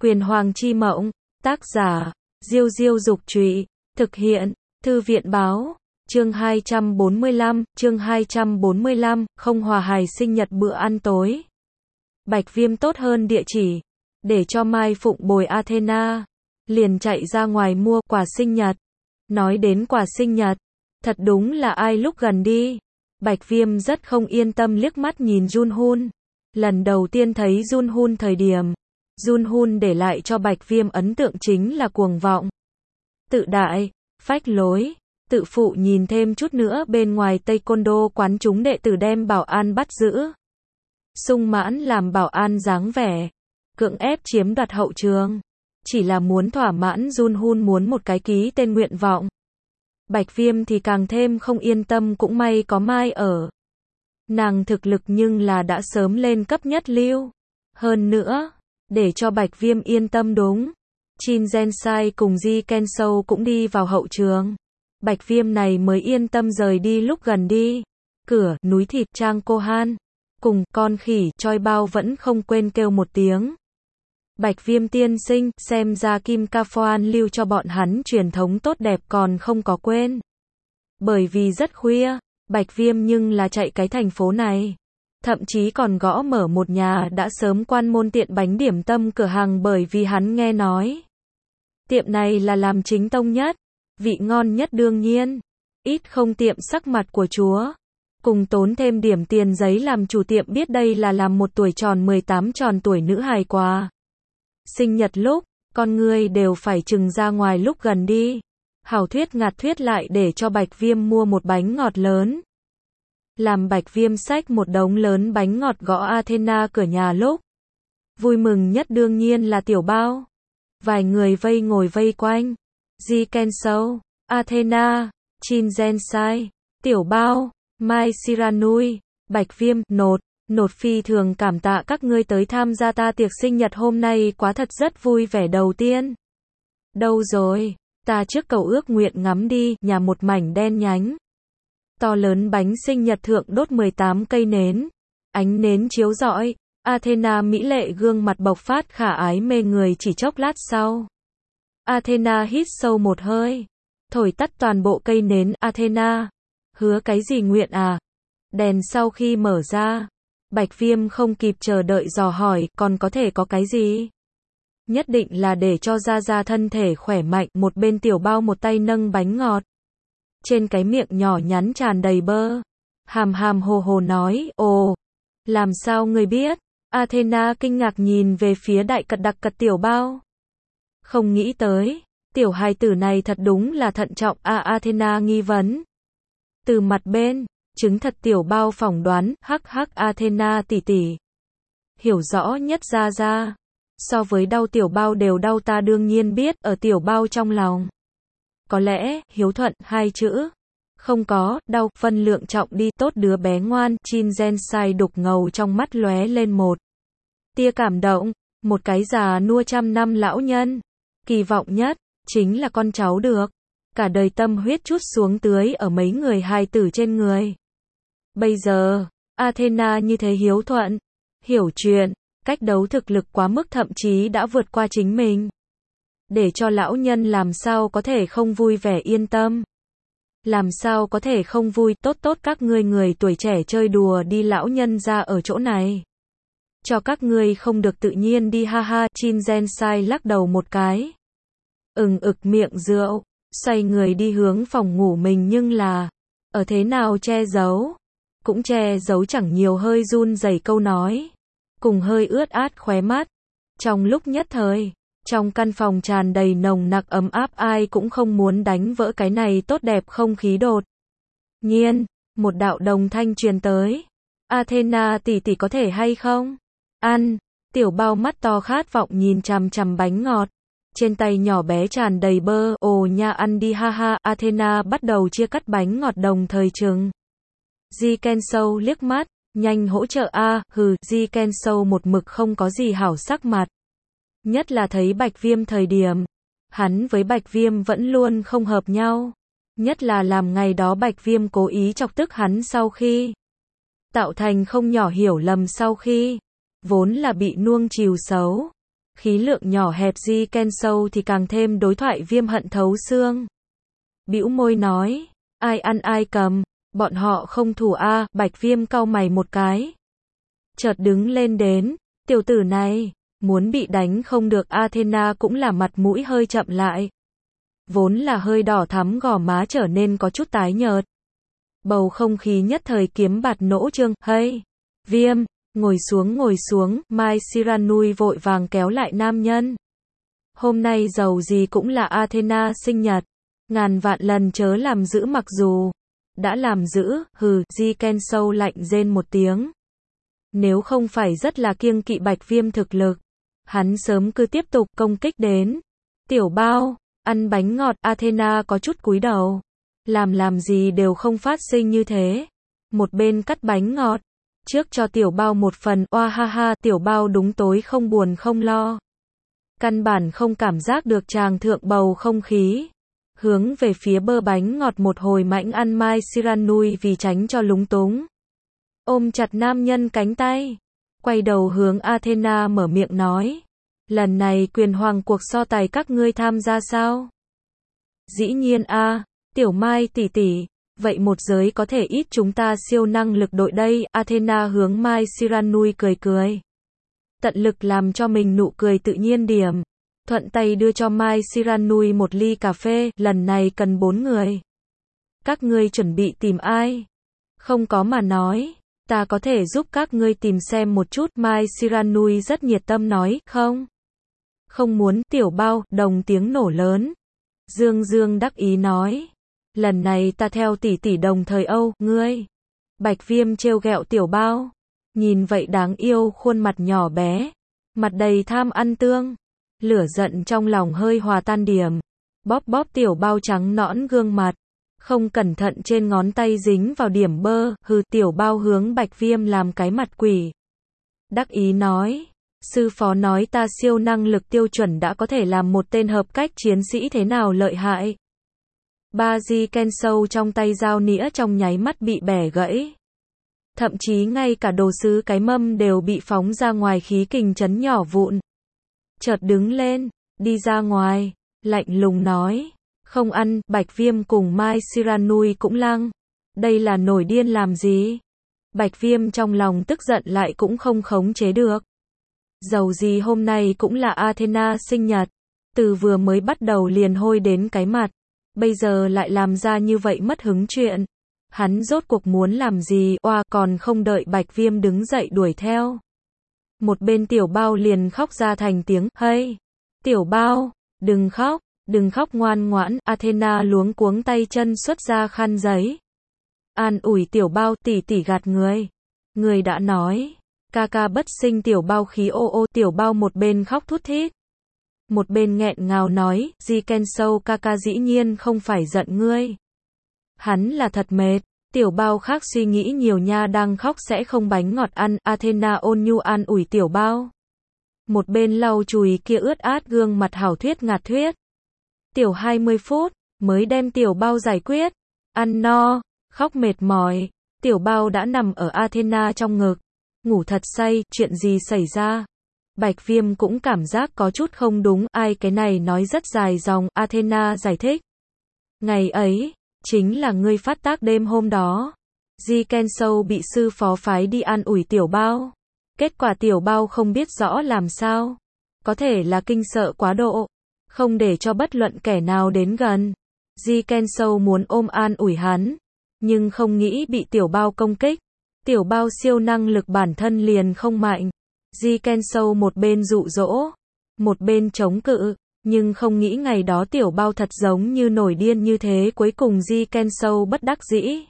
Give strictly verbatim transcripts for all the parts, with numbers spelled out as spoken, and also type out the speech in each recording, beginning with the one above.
Quyền Hoàng chi mộng, tác giả, Diêu Diêu Dục Trụy, thực hiện, Thư viện Báo, chương hai trăm bốn mươi lăm, chương hai trăm bốn mươi lăm, không hòa hài sinh nhật bữa ăn tối. Bạch Viêm tốt hơn địa chỉ, để cho Mai Phụng bồi Athena, liền chạy ra ngoài mua quà sinh nhật. Nói đến quà sinh nhật, thật đúng là ai lúc gần đi. Bạch Viêm rất không yên tâm liếc mắt nhìn Junhoon. Lần đầu tiên thấy Junhoon thời điểm, Junhoon để lại cho Bạch Viêm ấn tượng chính là cuồng vọng, tự đại, phách lối, tự phụ, nhìn thêm chút nữa bên ngoài Taekwondo quán chúng đệ tử đem bảo an bắt giữ. Sung mãn làm bảo an dáng vẻ, cưỡng ép chiếm đoạt hậu trường, chỉ là muốn thỏa mãn Junhoon muốn một cái ký tên nguyện vọng. Bạch Viêm thì càng thêm không yên tâm, cũng may có Mai ở. Nàng thực lực nhưng là đã sớm lên cấp nhất lưu. Hơn nữa, để cho Bạch Viêm yên tâm đúng, Jin Gensai cùng Ji Kensou cũng đi vào hậu trường. Bạch Viêm này mới yên tâm rời đi. Lúc gần đi, cửa, núi thịt Trang Cô Han, cùng con khỉ Choi Bao vẫn không quên kêu một tiếng. Bạch Viêm tiên sinh, xem ra Kim Ca Phoan lưu cho bọn hắn truyền thống tốt đẹp còn không có quên. Bởi vì rất khuya, Bạch Viêm nhưng là chạy cái thành phố này. Thậm chí còn gõ mở một nhà đã sớm quan môn tiện bánh điểm tâm cửa hàng, bởi vì hắn nghe nói tiệm này là làm chính tông nhất, vị ngon nhất, đương nhiên ít không tiệm sắc mặt của chúa, cùng tốn thêm điểm tiền giấy làm chủ tiệm biết đây là làm một tuổi tròn mười tám tròn tuổi nữ hài quà sinh nhật lúc, con người đều phải chừng ra ngoài. Lúc gần đi, hảo thuyết ngạt thuyết lại để cho Bạch Viêm mua một bánh ngọt lớn. Làm Bạch Viêm xách một đống lớn bánh ngọt gõ Athena cửa nhà lúc, vui mừng nhất đương nhiên là Tiểu Bao. Vài người vây ngồi vây quanh, Ji Kensou, Athena, Jin Gensai, Tiểu Bao, Mai Siranui, Bạch Viêm, nột, nột phi thường cảm tạ các ngươi tới tham gia ta tiệc sinh nhật hôm nay, quá thật rất vui vẻ. Đầu tiên, đâu rồi, ta trước cầu ước nguyện ngắm đi, nhà một mảnh đen nhánh. To lớn bánh sinh nhật thượng đốt mười tám cây nến, ánh nến chiếu rọi, Athena mỹ lệ gương mặt bộc phát khả ái mê người. Chỉ chốc lát sau, Athena hít sâu một hơi, thổi tắt toàn bộ cây nến. Athena, hứa cái gì nguyện à? Đèn sau khi mở ra, Bạch Viêm không kịp chờ đợi dò hỏi, còn có thể có cái gì? Nhất định là để cho Gia Gia thân thể khỏe mạnh. Một bên Tiểu Bao một tay nâng bánh ngọt, trên cái miệng nhỏ nhắn tràn đầy bơ, hàm hàm hồ hồ nói, ồ, làm sao ngươi biết? Athena kinh ngạc nhìn về phía đại cật đặc cật Tiểu Bao. Không nghĩ tới, tiểu hài tử này thật đúng là thận trọng a. À, Athena nghi vấn. Từ mặt bên, chứng thật. Tiểu Bao phỏng đoán, hắc hắc Athena tỷ tỷ, hiểu rõ nhất Gia Gia. So với đau Tiểu Bao đều đau, ta đương nhiên biết. Ở Tiểu Bao trong lòng, có lẽ, hiếu thuận, hai chữ, không có, đau, phân lượng trọng đi, tốt đứa bé ngoan. Jin Gensai đục ngầu trong mắt lóe lên một tia cảm động, một cái già nua trăm năm lão nhân, kỳ vọng nhất, chính là con cháu được, cả đời tâm huyết chút xuống tưới ở mấy người hài tử trên người. Bây giờ, Athena như thế hiếu thuận, hiểu chuyện, cách đấu thực lực quá mức, thậm chí đã vượt qua chính mình. Để cho lão nhân làm sao có thể không vui vẻ yên tâm. Làm sao có thể không vui. Tốt tốt, các ngươi người tuổi trẻ chơi đùa đi, lão nhân ra ở chỗ này, cho các ngươi không được tự nhiên đi, ha ha. Jin Gensai lắc đầu một cái, ừng ực miệng rượu, xoay người đi hướng phòng ngủ mình, nhưng là, ở thế nào che giấu, cũng che giấu chẳng nhiều, hơi run rẩy câu nói, cùng hơi ướt át khóe mắt. Trong lúc nhất thời, trong căn phòng tràn đầy nồng nặc ấm áp, ai cũng không muốn đánh vỡ cái này tốt đẹp không khí. Đột nhiên, một đạo đồng thanh truyền tới, Athena tỷ tỷ có thể hay không ăn? Tiểu Bao mắt to khát vọng nhìn chằm chằm bánh ngọt, trên tay nhỏ bé tràn đầy bơ, ồ nha, ăn đi, ha ha. Athena bắt đầu chia cắt bánh ngọt, đồng thời chừng Ji Kensou liếc mắt, nhanh hỗ trợ a. À, hừ. Ji Kensou một mực không có gì hảo sắc mặt, nhất là thấy Bạch Viêm thời điểm, hắn với Bạch Viêm vẫn luôn không hợp nhau, nhất là làm ngày đó Bạch Viêm cố ý chọc tức hắn, sau khi tạo thành không nhỏ hiểu lầm, sau khi vốn là bị nuông chiều xấu, Khí lượng nhỏ hẹp Ji Kensou thì càng thêm đối thoại viêm hận thấu xương. Bĩu môi nói, ai ăn ai cầm, bọn họ không thủ a, Bạch Viêm cau mày một cái. Chợt đứng lên đến, tiểu tử này, muốn bị đánh không được. Athena cũng là mặt mũi hơi chậm lại. Vốn là hơi đỏ thắm gò má trở nên có chút tái nhợt. Bầu không khí nhất thời kiếm bạt nỗ trương, hey, Viêm, ngồi xuống ngồi xuống, Mai Siranui vội vàng kéo lại nam nhân. Hôm nay dầu gì cũng là Athena sinh nhật, ngàn vạn lần chớ làm dữ mặc dù đã làm dữ, hừ, Ji Kensou lạnh rên một tiếng. Nếu không phải rất là kiêng kỵ Bạch Viêm thực lực, hắn sớm cứ tiếp tục công kích đến. Tiểu bao, ăn bánh ngọt, Athena có chút cúi đầu. Làm làm gì đều không phát sinh như thế. Một bên cắt bánh ngọt, trước cho tiểu bao một phần, oa ha ha, tiểu bao đúng tối không buồn không lo. Căn bản không cảm giác được tràng thượng bầu không khí. Hướng về phía bơ bánh ngọt một hồi mãnh ăn. Mai Siranui vì tránh cho lúng túng, ôm chặt nam nhân cánh tay, quay đầu hướng Athena mở miệng nói, lần này quyền hoàng cuộc so tài các ngươi tham gia sao? Dĩ nhiên a, tiểu Mai tỷ tỷ, vậy một giới có thể ít chúng ta siêu năng lực đội đây. Athena hướng Mai Siranui cười cười, tận lực làm cho mình nụ cười tự nhiên điểm, thuận tay đưa cho Mai Siranui một ly cà phê, lần này cần bốn người. Các ngươi chuẩn bị tìm ai? Không có mà nói, ta có thể giúp các ngươi tìm xem một chút. Mai Siranui rất nhiệt tâm nói, không. Không muốn, tiểu bao, đồng tiếng nổ lớn. Dương Dương đắc ý nói, lần này ta theo tỷ tỷ đồng thời Âu, ngươi. Bạch Viêm trêu ghẹo tiểu bao, nhìn vậy đáng yêu khuôn mặt nhỏ bé, mặt đầy tham ăn tương. Lửa giận trong lòng hơi hòa tan điểm, bóp bóp tiểu bao trắng nõn gương mặt, không cẩn thận trên ngón tay dính vào điểm bơ, hừ, tiểu bao hướng Bạch Viêm làm cái mặt quỷ. Đắc ý nói, sư phó nói ta siêu năng lực tiêu chuẩn đã có thể làm một tên hợp cách chiến sĩ thế nào lợi hại. Ba Ji Kensou trong tay dao nĩa trong nháy mắt bị bẻ gãy. Thậm chí ngay cả đồ sứ cái mâm đều bị phóng ra ngoài, khí kình chấn nhỏ vụn. Chợt đứng lên, đi ra ngoài, lạnh lùng nói, không ăn. Bạch Viêm cùng Mai Siranui cũng lăng, đây là nổi điên làm gì? Bạch Viêm trong lòng tức giận lại cũng không khống chế được. Dầu gì hôm nay cũng là Athena sinh nhật, từ vừa mới bắt đầu liền hôi đến cái mặt, bây giờ lại làm ra như vậy mất hứng chuyện. Hắn rốt cuộc muốn làm gì? Oa, còn không đợi Bạch Viêm đứng dậy đuổi theo, một bên tiểu bao liền khóc ra thành tiếng, hey, tiểu bao, đừng khóc, đừng khóc ngoan ngoãn. Athena luống cuống tay chân xuất ra khăn giấy, an ủi tiểu bao, tỷ tỷ gạt người, người đã nói, ca ca bất sinh. Tiểu bao khí ô ô, tiểu bao một bên khóc thút thít, một bên nghẹn ngào nói, Ji Kensou ca ca dĩ nhiên không phải giận ngươi, hắn là thật mệt. Tiểu bao khác suy nghĩ nhiều nha, đang khóc sẽ không bánh ngọt ăn. Athena ôn nhu an ủi tiểu bao, một bên lau chùi kia ướt át gương mặt hảo thuyết ngạt thuyết. Tiểu hai mươi phút mới đem tiểu bao giải quyết, ăn no, khóc mệt mỏi, tiểu bao đã nằm ở Athena trong ngực, ngủ thật say. Chuyện gì xảy ra? Bạch Viêm cũng cảm giác có chút không đúng, ai cái này nói rất dài dòng. Athena giải thích, ngày ấy chính là ngươi phát tác đêm hôm đó. Ji Kensou bị sư phó phái đi an ủi tiểu bao, kết quả tiểu bao không biết rõ làm sao, có thể là kinh sợ quá độ, không để cho bất luận kẻ nào đến gần. Ji Kensou muốn ôm an ủi hắn, nhưng không nghĩ bị tiểu bao công kích. Tiểu bao siêu năng lực bản thân liền không mạnh. Ji Kensou một bên dụ dỗ, một bên chống cự, nhưng không nghĩ ngày đó tiểu bao thật giống như nổi điên như thế. Cuối cùng Ji Kensou bất đắc dĩ,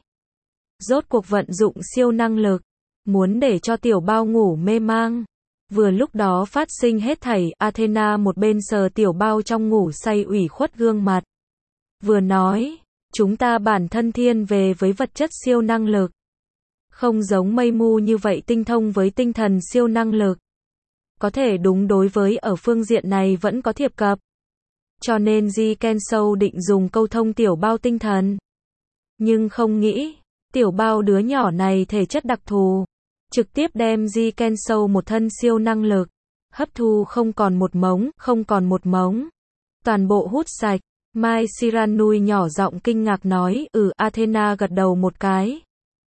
rốt cuộc vận dụng siêu năng lực, muốn để cho tiểu bao ngủ mê mang. Vừa lúc đó phát sinh hết thảy, Athena một bên sờ tiểu bao trong ngủ say ủy khuất gương mặt, vừa nói, chúng ta bản thân thiên về với vật chất siêu năng lực, không giống mây mu như vậy tinh thông với tinh thần siêu năng lực. Có thể đúng đối với ở phương diện này vẫn có thiệp cập. Cho nên Ji Kensou định dùng câu thông tiểu bao tinh thần. Nhưng không nghĩ, tiểu bao đứa nhỏ này thể chất đặc thù, trực tiếp đem Ji Kensou một thân siêu năng lực, hấp thu không còn một mống, không còn một mống. Toàn bộ hút sạch. Mai Siranui nhỏ giọng kinh ngạc nói, ừ, Athena gật đầu một cái.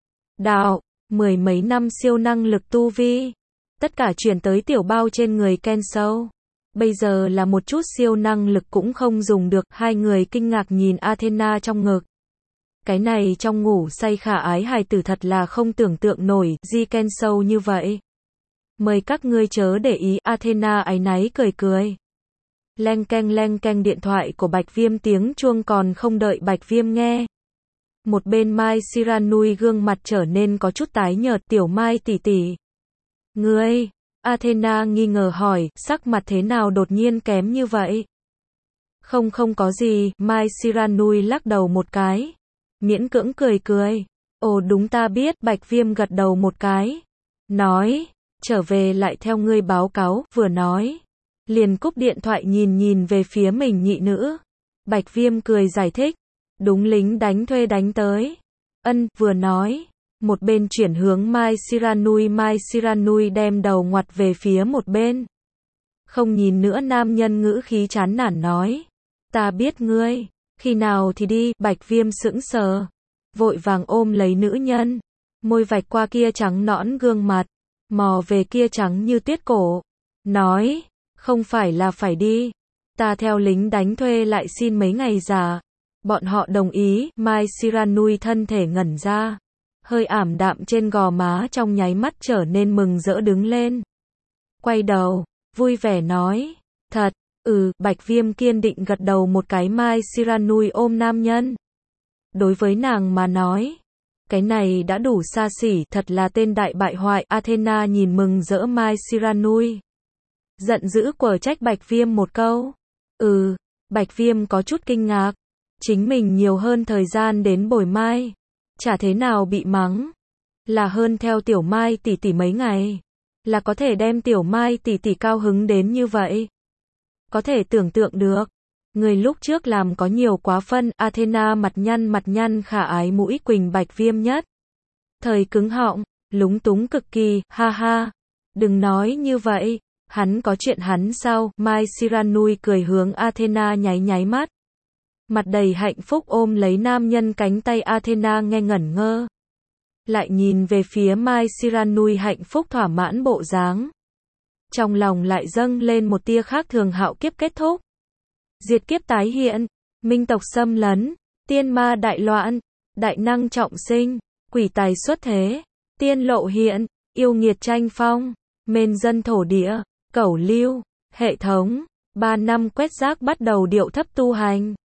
Đạo, mười mấy năm siêu năng lực tu vi. Tất cả chuyển tới tiểu bao trên người Kensou. Bây giờ là một chút siêu năng lực cũng không dùng được, hai người kinh ngạc nhìn Athena trong ngực. Cái này trong ngủ say khả ái hài tử thật là không tưởng tượng nổi, Ji Kensou như vậy. Mời các ngươi chớ để ý, Athena áy náy cười cười. Leng keng leng keng điện thoại của Bạch Viêm tiếng chuông còn không đợi Bạch Viêm nghe. Một bên Mai Siranui gương mặt trở nên có chút tái nhợt, tiểu Mai tỷ tỷ. Ngươi, Athena nghi ngờ hỏi, sắc mặt thế nào đột nhiên kém như vậy? Không không có gì, Mai Siranui lắc đầu một cái. Miễn cưỡng cười cười. Ồ đúng ta biết, Bạch Viêm gật đầu một cái. Nói, trở về lại theo ngươi báo cáo, vừa nói. Liền cúp điện thoại nhìn nhìn về phía mình nhị nữ. Bạch Viêm cười giải thích. Đúng lính đánh thuê đánh tới. Ân, vừa nói. Một bên chuyển hướng Mai Siranui, Mai Siranui đem đầu ngoặt về phía một bên. Không nhìn nữa, nam nhân ngữ khí chán nản nói. Ta biết ngươi, khi nào thì đi, Bạch Viêm sững sờ. Vội vàng ôm lấy nữ nhân. Môi vạch qua kia trắng nõn gương mặt. Mò về kia trắng như tuyết cổ. Nói, không phải là phải đi. Ta theo lính đánh thuê lại xin mấy ngày giả. Bọn họ đồng ý, Mai Siranui thân thể ngẩn ra. Hơi ảm đạm trên gò má trong nháy mắt trở nên mừng rỡ đứng lên. Quay đầu, vui vẻ nói. Thật, ừ, Bạch Viêm kiên định gật đầu một cái. Mai Siranui ôm nam nhân. Đối với nàng mà nói, cái này đã đủ xa xỉ, thật là tên đại bại hoại. Athena nhìn mừng rỡ Mai Siranui. Giận dữ quở trách Bạch Viêm một câu. Ừ, Bạch Viêm có chút kinh ngạc. Chính mình nhiều hơn thời gian đến bồi Mai. Chả thế nào bị mắng. Là hơn theo tiểu Mai tỷ tỷ mấy ngày. Là có thể đem tiểu Mai tỷ tỷ cao hứng đến như vậy. Có thể tưởng tượng được. Người lúc trước làm có nhiều quá phân. Athena mặt nhăn mặt nhăn khả ái mũi Quỳnh Bạch Viêm nhất. Thời cứng họng, lúng túng cực kỳ, ha ha. Đừng nói như vậy. Hắn có chuyện hắn sao? Mai Siranui cười hướng Athena nháy nháy mắt. Mặt đầy hạnh phúc ôm lấy nam nhân cánh tay. Athena nghe ngẩn ngơ. Lại nhìn về phía Mai Siranui hạnh phúc thỏa mãn bộ dáng. Trong lòng lại dâng lên một tia khác thường. Hạo kiếp kết thúc. Diệt kiếp tái hiện. Minh tộc xâm lấn. Tiên ma đại loạn. Đại năng trọng sinh. Quỷ tài xuất thế. Tiên lộ hiện. Yêu nghiệt tranh phong. Mên dân thổ địa. Cẩu lưu. Hệ thống. Ba năm quét rác bắt đầu điệu thấp tu hành.